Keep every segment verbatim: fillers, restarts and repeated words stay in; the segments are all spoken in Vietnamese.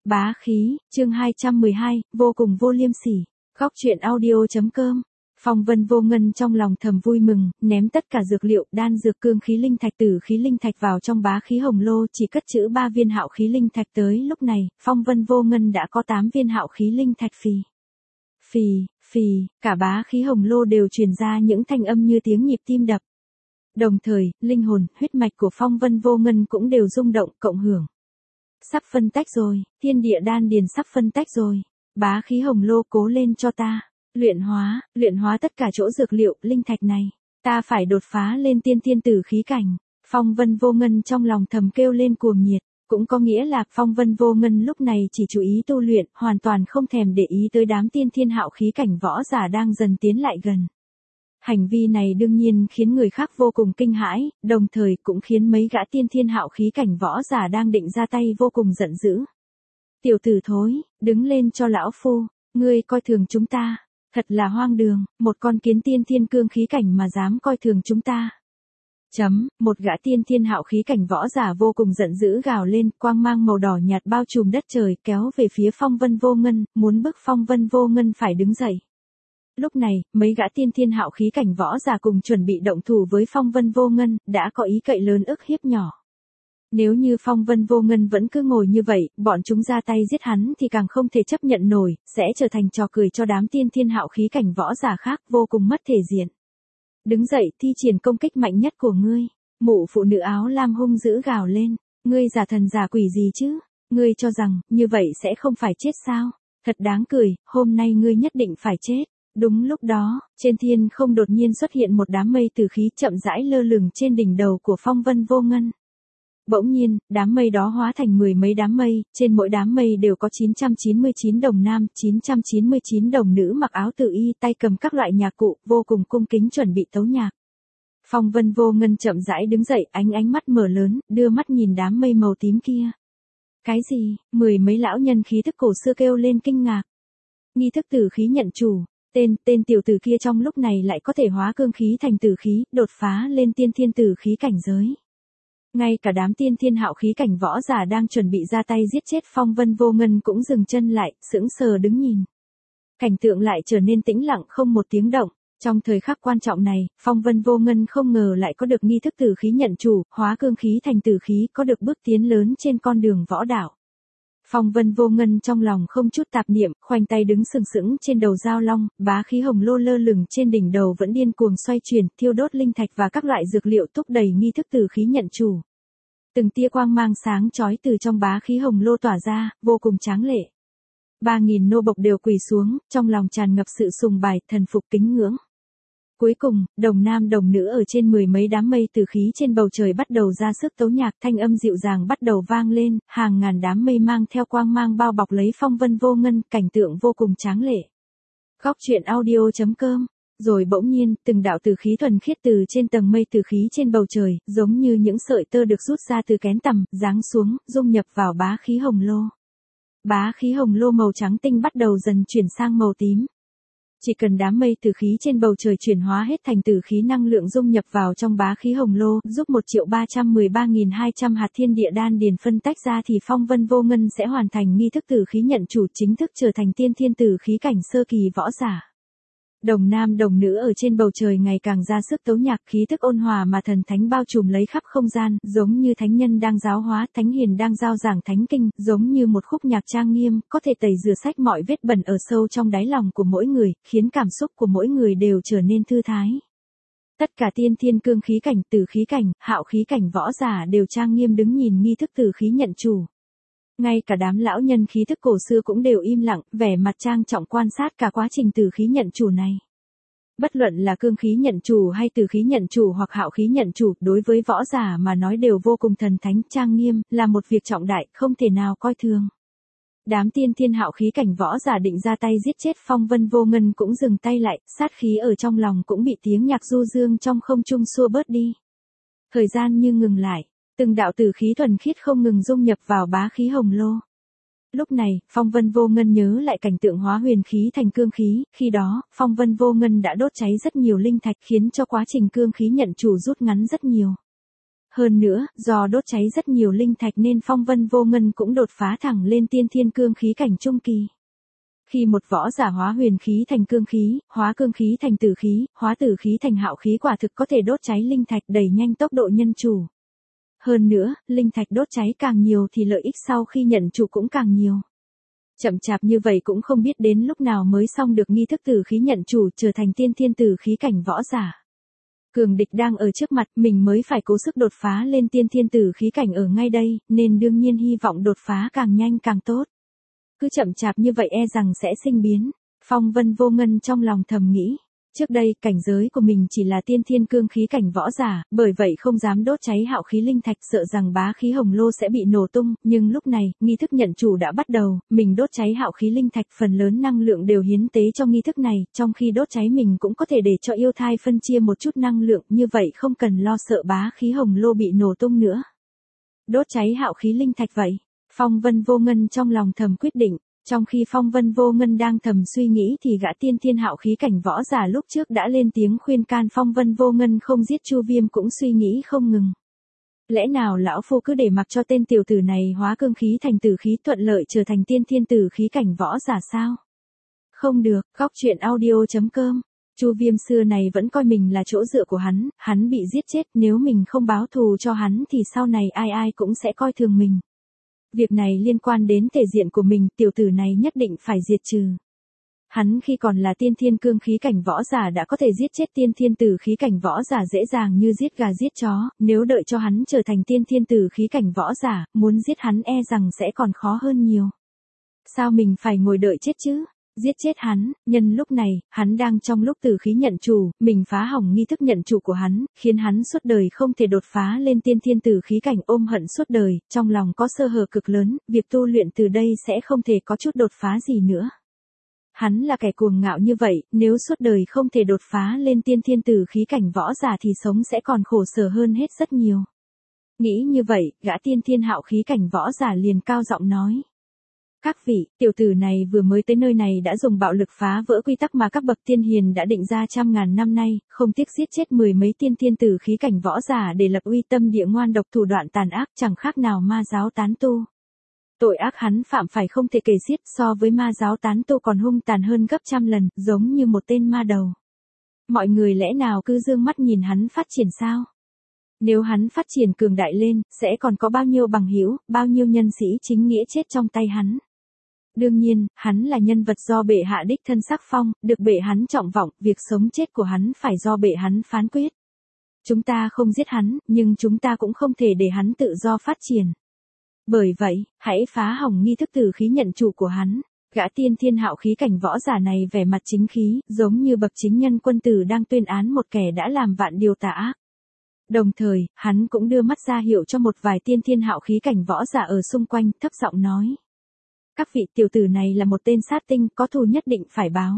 Bá khí, chương hai trăm mười hai, vô cùng vô liêm sỉ. Góc truyện audio.com. Phong Vân Vô Ngân trong lòng thầm vui mừng, ném tất cả dược liệu, đan dược, cương khí linh thạch, tử khí linh thạch vào trong bá khí hồng lô, chỉ cất trữ ba viên hạo khí linh thạch. Tới lúc này, Phong Vân Vô Ngân đã có tám viên hạo khí linh thạch. Phì, phì, phì, cả bá khí hồng lô đều truyền ra những thanh âm như tiếng nhịp tim đập. Đồng thời, linh hồn, huyết mạch của Phong Vân Vô Ngân cũng đều rung động, cộng hưởng. Sắp phân tách rồi, thiên địa đan điền sắp phân tách rồi. Bá khí hồng lô, cố lên cho ta. Luyện hóa, luyện hóa tất cả chỗ dược liệu, linh thạch này. Ta phải đột phá lên tiên thiên tử khí cảnh. Phong Vân Vô Ngân trong lòng thầm kêu lên cuồng nhiệt. Cũng có nghĩa là Phong Vân Vô Ngân lúc này chỉ chú ý tu luyện, hoàn toàn không thèm để ý tới đám tiên thiên hạo khí cảnh võ giả đang dần tiến lại gần. Hành vi này đương nhiên khiến người khác vô cùng kinh hãi, đồng thời cũng khiến mấy gã tiên thiên hạo khí cảnh võ giả đang định ra tay vô cùng giận dữ. Tiểu tử thối, đứng lên cho lão phu, ngươi coi thường chúng ta, thật là hoang đường, một con kiến tiên thiên cương khí cảnh mà dám coi thường chúng ta. Chấm, một gã tiên thiên hạo khí cảnh võ giả vô cùng giận dữ gào lên, quang mang màu đỏ nhạt bao trùm đất trời, kéo về phía Phong Vân Vô Ngân, muốn bức Phong Vân Vô Ngân phải đứng dậy. Lúc này, mấy gã tiên thiên hạo khí cảnh võ giả cùng chuẩn bị động thủ với Phong Vân Vô Ngân, đã có ý cậy lớn ức hiếp nhỏ. Nếu như Phong Vân Vô Ngân vẫn cứ ngồi như vậy, bọn chúng ra tay giết hắn thì càng không thể chấp nhận nổi, sẽ trở thành trò cười cho đám tiên thiên hạo khí cảnh võ giả khác, vô cùng mất thể diện. Đứng dậy, thi triển công kích mạnh nhất của ngươi. Mụ phụ nữ áo lam hung dữ gào lên, ngươi giả thần giả quỷ gì chứ? Ngươi cho rằng, như vậy sẽ không phải chết sao? Thật đáng cười, hôm nay ngươi nhất định phải chết. Đúng lúc đó, trên thiên không đột nhiên xuất hiện một đám mây từ khí chậm rãi lơ lửng trên đỉnh đầu của Phong Vân Vô Ngân. Bỗng nhiên, đám mây đó hóa thành mười mấy đám mây, trên mỗi đám mây đều có chín trăm chín mươi chín đồng nam, chín trăm chín mươi chín đồng nữ mặc áo tự y, tay cầm các loại nhạc cụ, vô cùng cung kính chuẩn bị tấu nhạc. Phong Vân Vô Ngân chậm rãi đứng dậy, ánh ánh mắt mở lớn, đưa mắt nhìn đám mây màu tím kia. Cái gì? Mười mấy lão nhân khí thức cổ xưa kêu lên kinh ngạc. Nghi thức tử khí nhận chủ. Tên, tên tiểu tử kia trong lúc này lại có thể hóa cương khí thành tử khí, đột phá lên tiên thiên tử khí cảnh giới. Ngay cả đám tiên thiên hạo khí cảnh võ giả đang chuẩn bị ra tay giết chết Phong Vân Vô Ngân cũng dừng chân lại, sững sờ đứng nhìn. Cảnh tượng lại trở nên tĩnh lặng không một tiếng động. Trong thời khắc quan trọng này, Phong Vân Vô Ngân không ngờ lại có được nghi thức tử khí nhận chủ, hóa cương khí thành tử khí, có được bước tiến lớn trên con đường võ đạo. Phong Vân Vô Ngân trong lòng không chút tạp niệm, khoanh tay đứng sừng sững trên đầu giao long, bá khí hồng lô lơ lửng trên đỉnh đầu vẫn điên cuồng xoay chuyển, thiêu đốt linh thạch và các loại dược liệu thúc đẩy nghi thức tử khí nhận chủ. Từng tia quang mang sáng chói từ trong bá khí hồng lô tỏa ra, vô cùng tráng lệ. Ba nghìn nô bộc đều quỳ xuống, trong lòng tràn ngập sự sùng bài, thần phục kính ngưỡng. Cuối cùng, đồng nam đồng nữ ở trên mười mấy đám mây từ khí trên bầu trời bắt đầu ra sức tấu nhạc, thanh âm dịu dàng bắt đầu vang lên, hàng ngàn đám mây mang theo quang mang bao bọc lấy Phong Vân Vô Ngân, cảnh tượng vô cùng tráng lệ. Góc truyện audio.com. Rồi bỗng nhiên, từng đạo tử khí thuần khiết từ trên tầng mây tử khí trên bầu trời, giống như những sợi tơ được rút ra từ kén tằm, giáng xuống, dung nhập vào bá khí hồng lô. Bá khí hồng lô màu trắng tinh bắt đầu dần chuyển sang màu tím. Chỉ cần đám mây tử khí trên bầu trời chuyển hóa hết thành tử khí năng lượng dung nhập vào trong bá khí hồng lô, giúp một triệu ba trăm mười ba nghìn hai trăm hạt thiên địa đan điền phân tách ra thì Phong Vân Vô Ngân sẽ hoàn thành nghi thức tử khí nhận chủ, chính thức trở thành tiên thiên tử khí cảnh sơ kỳ võ giả. Đồng nam đồng nữ ở trên bầu trời ngày càng ra sức tấu nhạc, khí thức ôn hòa mà thần thánh bao trùm lấy khắp không gian, giống như thánh nhân đang giáo hóa, thánh hiền đang giao giảng thánh kinh, giống như một khúc nhạc trang nghiêm, có thể tẩy rửa sạch mọi vết bẩn ở sâu trong đáy lòng của mỗi người, khiến cảm xúc của mỗi người đều trở nên thư thái. Tất cả tiên thiên cương khí cảnh, tử khí cảnh, hạo khí cảnh võ giả đều trang nghiêm đứng nhìn nghi thức tử khí nhận chủ. Ngay cả đám lão nhân khí thức cổ xưa cũng đều im lặng, vẻ mặt trang trọng quan sát cả quá trình tử khí nhận chủ này. Bất luận là cương khí nhận chủ hay tử khí nhận chủ hoặc hạo khí nhận chủ, đối với võ giả mà nói đều vô cùng thần thánh, trang nghiêm, là một việc trọng đại, không thể nào coi thường. Đám tiên thiên hạo khí cảnh võ giả định ra tay giết chết Phong Vân Vô Ngân cũng dừng tay lại, sát khí ở trong lòng cũng bị tiếng nhạc du dương trong không trung xua bớt đi. Thời gian như ngừng lại. Từng đạo tử khí thuần khiết không ngừng dung nhập vào bá khí hồng lô. Lúc này, Phong Vân Vô Ngân nhớ lại cảnh tượng hóa huyền khí thành cương khí, khi đó, Phong Vân Vô Ngân đã đốt cháy rất nhiều linh thạch khiến cho quá trình cương khí nhận chủ rút ngắn rất nhiều. Hơn nữa, do đốt cháy rất nhiều linh thạch nên Phong Vân Vô Ngân cũng đột phá thẳng lên tiên thiên cương khí cảnh trung kỳ. Khi một võ giả hóa huyền khí thành cương khí, hóa cương khí thành tử khí, hóa tử khí thành hạo khí quả thực có thể đốt cháy linh thạch đẩy nhanh tốc độ nhân chủ. Hơn nữa, linh thạch đốt cháy càng nhiều thì lợi ích sau khi nhận chủ cũng càng nhiều. Chậm chạp như vậy cũng không biết đến lúc nào mới xong được nghi thức tử khí nhận chủ trở thành tiên thiên tử khí cảnh võ giả. Cường địch đang ở trước mặt, mình mới phải cố sức đột phá lên tiên thiên tử khí cảnh ở ngay đây, nên đương nhiên hy vọng đột phá càng nhanh càng tốt. Cứ chậm chạp như vậy e rằng sẽ sinh biến. Phong Vân Vô Ngân trong lòng thầm nghĩ. Trước đây, cảnh giới của mình chỉ là tiên thiên cương khí cảnh võ giả, bởi vậy không dám đốt cháy hạo khí linh thạch sợ rằng bá khí hồng lô sẽ bị nổ tung, nhưng lúc này, nghi thức nhận chủ đã bắt đầu, mình đốt cháy hạo khí linh thạch phần lớn năng lượng đều hiến tế cho nghi thức này, trong khi đốt cháy mình cũng có thể để cho yêu thai phân chia một chút năng lượng, như vậy không cần lo sợ bá khí hồng lô bị nổ tung nữa. Đốt cháy hạo khí linh thạch vậy, Phong Vân Vô Ngân trong lòng thầm quyết định. Trong khi Phong Vân Vô Ngân đang thầm suy nghĩ thì gã tiên thiên hạo khí cảnh võ giả lúc trước đã lên tiếng khuyên can Phong Vân Vô Ngân không giết Chu Viêm cũng suy nghĩ không ngừng. Lẽ nào lão phu cứ để mặc cho tên tiểu tử này hóa cương khí thành tử khí thuận lợi trở thành tiên thiên tử khí cảnh võ giả sao? Không được, góc truyện audio chấm com. Chu Viêm xưa này vẫn coi mình là chỗ dựa của hắn, hắn bị giết chết, nếu mình không báo thù cho hắn thì sau này ai ai cũng sẽ coi thường mình. Việc này liên quan đến thể diện của mình, tiểu tử này nhất định phải diệt trừ. Hắn khi còn là tiên thiên cương khí cảnh võ giả đã có thể giết chết tiên thiên tử khí cảnh võ giả dễ dàng như giết gà giết chó, nếu đợi cho hắn trở thành tiên thiên tử khí cảnh võ giả, muốn giết hắn e rằng sẽ còn khó hơn nhiều. Sao mình phải ngồi đợi chết chứ? Giết chết hắn, nhân lúc này, hắn đang trong lúc tử khí nhận chủ, mình phá hỏng nghi thức nhận chủ của hắn, khiến hắn suốt đời không thể đột phá lên tiên thiên tử khí cảnh ôm hận suốt đời, trong lòng có sơ hở cực lớn, việc tu luyện từ đây sẽ không thể có chút đột phá gì nữa. Hắn là kẻ cuồng ngạo như vậy, nếu suốt đời không thể đột phá lên tiên thiên tử khí cảnh võ giả thì sống sẽ còn khổ sở hơn hết rất nhiều. Nghĩ như vậy, gã tiên thiên hạo khí cảnh võ giả liền cao giọng nói. Các vị, tiểu tử này vừa mới tới nơi này đã dùng bạo lực phá vỡ quy tắc mà các bậc tiên hiền đã định ra trăm ngàn năm nay, không tiếc giết chết mười mấy tiên thiên tử khí cảnh võ giả để lập uy tâm địa ngoan độc thủ đoạn tàn ác chẳng khác nào ma giáo tán tu. Tội ác hắn phạm phải không thể kể xiết, so với ma giáo tán tu còn hung tàn hơn gấp trăm lần, giống như một tên ma đầu. Mọi người lẽ nào cứ dương mắt nhìn hắn phát triển sao? Nếu hắn phát triển cường đại lên, sẽ còn có bao nhiêu bằng hữu, bao nhiêu nhân sĩ chính nghĩa chết trong tay hắn. Đương nhiên, hắn là nhân vật do bệ hạ đích thân sắc phong, được bệ hắn trọng vọng, việc sống chết của hắn phải do bệ hắn phán quyết. Chúng ta không giết hắn, nhưng chúng ta cũng không thể để hắn tự do phát triển. Bởi vậy, hãy phá hỏng nghi thức tử khí nhận chủ của hắn. Gã tiên thiên hạo khí cảnh võ giả này vẻ mặt chính khí, giống như bậc chính nhân quân tử đang tuyên án một kẻ đã làm vạn điều tà ác. Đồng thời, hắn cũng đưa mắt ra hiệu cho một vài tiên thiên hạo khí cảnh võ giả ở xung quanh, thấp giọng nói. Các vị, tiểu tử này là một tên sát tinh, có thù nhất định phải báo.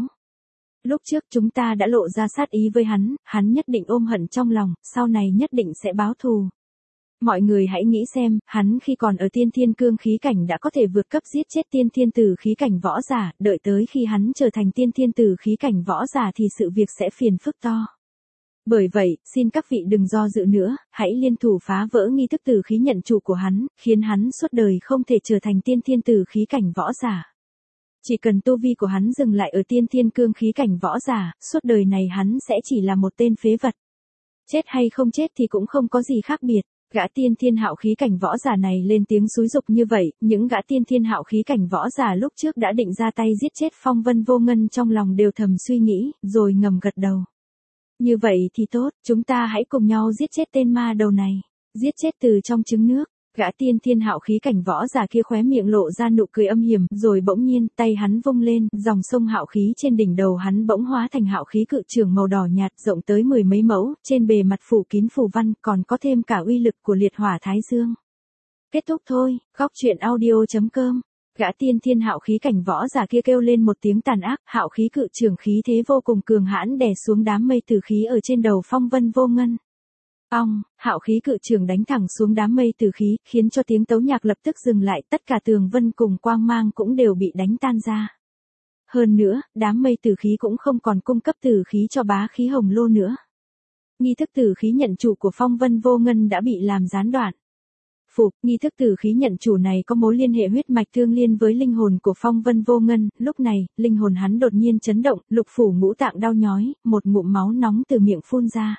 Lúc trước chúng ta đã lộ ra sát ý với hắn, hắn nhất định ôm hận trong lòng, sau này nhất định sẽ báo thù. Mọi người hãy nghĩ xem, hắn khi còn ở tiên thiên cương khí cảnh đã có thể vượt cấp giết chết tiên thiên tử khí cảnh võ giả, đợi tới khi hắn trở thành tiên thiên tử khí cảnh võ giả thì sự việc sẽ phiền phức to. Bởi vậy, xin các vị đừng do dự nữa, hãy liên thủ phá vỡ nghi thức tử khí nhận chủ của hắn, khiến hắn suốt đời không thể trở thành tiên thiên tử khí cảnh võ giả. Chỉ cần tu vi của hắn dừng lại ở tiên thiên cương khí cảnh võ giả, suốt đời này hắn sẽ chỉ là một tên phế vật. Chết hay không chết thì cũng không có gì khác biệt. Gã tiên thiên hạo khí cảnh võ giả này lên tiếng xúi dục như vậy, những gã tiên thiên hạo khí cảnh võ giả lúc trước đã định ra tay giết chết Phong Vân Vô Ngân trong lòng đều thầm suy nghĩ, rồi ngầm gật đầu. Như vậy thì tốt, chúng ta hãy cùng nhau giết chết tên ma đầu này, giết chết từ trong trứng nước. Gã tiên thiên hạo khí cảnh võ giả kia khóe miệng lộ ra nụ cười âm hiểm, rồi bỗng nhiên, tay hắn vung lên, dòng sông hạo khí trên đỉnh đầu hắn bỗng hóa thành hạo khí cự trường màu đỏ nhạt rộng tới mười mấy mẫu, trên bề mặt phủ kín phù văn, còn có thêm cả uy lực của liệt hỏa thái dương. Kết thúc thôi, góc truyện audio chấm com. Gã tiên thiên hạo khí cảnh võ giả kia kêu lên một tiếng tàn ác, hạo khí cự trường khí thế vô cùng cường hãn đè xuống đám mây tử khí ở trên đầu Phong Vân Vô Ngân. Ong, hạo khí cự trường đánh thẳng xuống đám mây tử khí, khiến cho tiếng tấu nhạc lập tức dừng lại, tất cả tường vân cùng quang mang cũng đều bị đánh tan ra. Hơn nữa, đám mây tử khí cũng không còn cung cấp tử khí cho bá khí hồng lô nữa. nghi thức tử khí nhận chủ của phong vân vô ngân đã bị làm gián đoạn. Phục, nghi thức tử khí nhận chủ này có mối liên hệ huyết mạch tương liên với linh hồn của phong vân vô ngân, lúc này, linh hồn hắn đột nhiên chấn động, lục phủ ngũ tạng đau nhói, một ngụm máu nóng từ miệng phun ra.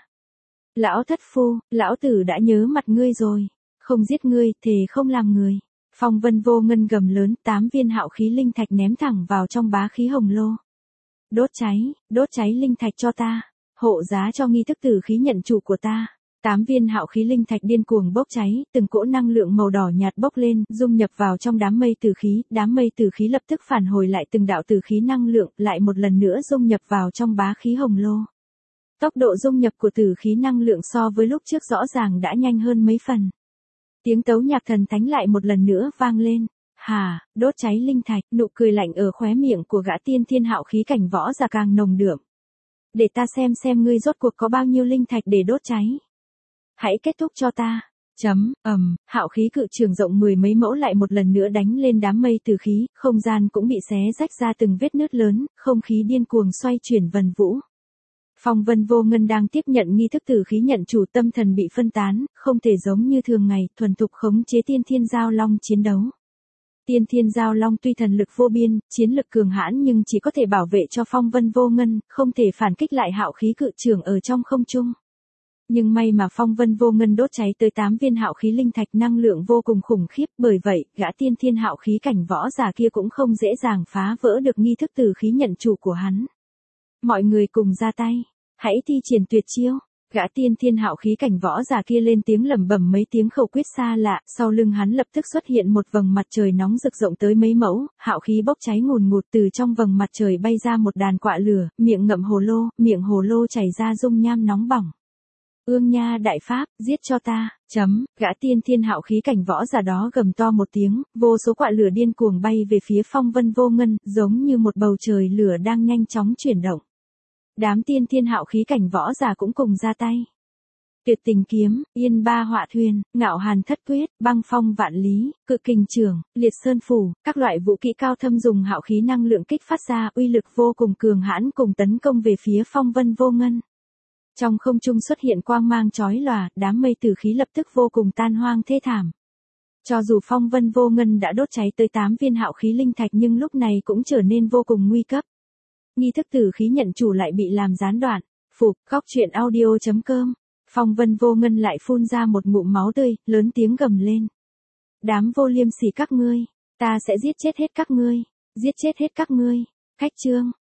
Lão thất phu, lão tử đã nhớ mặt ngươi rồi, không giết ngươi, thề không làm người. Phong vân vô ngân gầm lớn, tám viên hạo khí linh thạch ném thẳng vào trong bá khí hồng lô. Đốt cháy, đốt cháy linh thạch cho ta, hộ giá cho nghi thức tử khí nhận chủ của ta. Tám viên hạo khí linh thạch điên cuồng bốc cháy, từng cỗ năng lượng màu đỏ nhạt bốc lên, dung nhập vào trong đám mây tử khí, đám mây tử khí lập tức phản hồi lại từng đạo tử khí năng lượng, lại một lần nữa dung nhập vào trong bá khí hồng lô. Tốc độ dung nhập của tử khí năng lượng so với lúc trước rõ ràng đã nhanh hơn mấy phần. Tiếng tấu nhạc thần thánh lại một lần nữa vang lên. Hà, đốt cháy linh thạch, nụ cười lạnh ở khóe miệng của gã tiên thiên hạo khí cảnh võ giả càng nồng đượm. Để ta xem xem ngươi rốt cuộc có bao nhiêu linh thạch để đốt cháy. Hãy kết thúc cho ta. Chấm, ầm, hạo khí cự trường rộng mười mấy mẫu lại một lần nữa đánh lên đám mây tử khí, không gian cũng bị xé rách ra từng vết nứt lớn, không khí điên cuồng xoay chuyển vần vũ. Phong vân vô ngân đang tiếp nhận nghi thức tử khí nhận chủ, tâm thần bị phân tán, không thể giống như thường ngày, thuần thục khống chế tiên thiên giao long chiến đấu. Tiên thiên giao long tuy thần lực vô biên, chiến lực cường hãn nhưng chỉ có thể bảo vệ cho phong vân vô ngân, không thể phản kích lại hạo khí cự trường ở trong không trung. Nhưng may mà phong vân vô ngân đốt cháy tới tám viên hạo khí linh thạch, năng lượng vô cùng khủng khiếp, bởi vậy, gã tiên thiên hạo khí cảnh võ giả kia cũng không dễ dàng phá vỡ được nghi thức tử khí nhận chủ của hắn. Mọi người cùng ra tay, hãy thi triển tuyệt chiêu. Gã tiên thiên hạo khí cảnh võ giả kia lên tiếng lẩm bẩm mấy tiếng khẩu quyết xa lạ, sau lưng hắn lập tức xuất hiện một vầng mặt trời nóng rực rộng tới mấy mẫu, hạo khí bốc cháy ngùn ngụt, từ trong vầng mặt trời bay ra một đàn quạ lửa, miệng ngậm hồ lô, miệng hồ lô chảy ra dung nham nóng bỏng. Ương nha đại pháp, giết cho ta, chấm, gã tiên thiên hạo khí cảnh võ giả đó gầm to một tiếng, vô số quạ lửa điên cuồng bay về phía phong vân vô ngân, giống như một bầu trời lửa đang nhanh chóng chuyển động. Đám tiên thiên hạo khí cảnh võ giả cũng cùng ra tay. Tuyệt tình kiếm, yên ba họa thuyền, ngạo hàn thất quyết, băng phong vạn lý, cự kình trường, liệt sơn phủ, các loại vũ kỹ cao thâm dùng hạo khí năng lượng kích phát ra, uy lực vô cùng cường hãn cùng tấn công về phía phong vân vô ngân. Trong không trung xuất hiện quang mang chói lòa, đám mây tử khí lập tức vô cùng tan hoang thê thảm. Cho dù phong vân vô ngân đã đốt cháy tới tám viên hạo khí linh thạch nhưng lúc này cũng trở nên vô cùng nguy cấp. Nghi thức tử khí nhận chủ lại bị làm gián đoạn. Phục, góc truyện audio chấm com. Phong vân vô ngân lại phun ra một ngụm máu tươi, lớn tiếng gầm lên. Đám vô liêm sỉ các ngươi, ta sẽ giết chết hết các ngươi, giết chết hết các ngươi. Cách chương.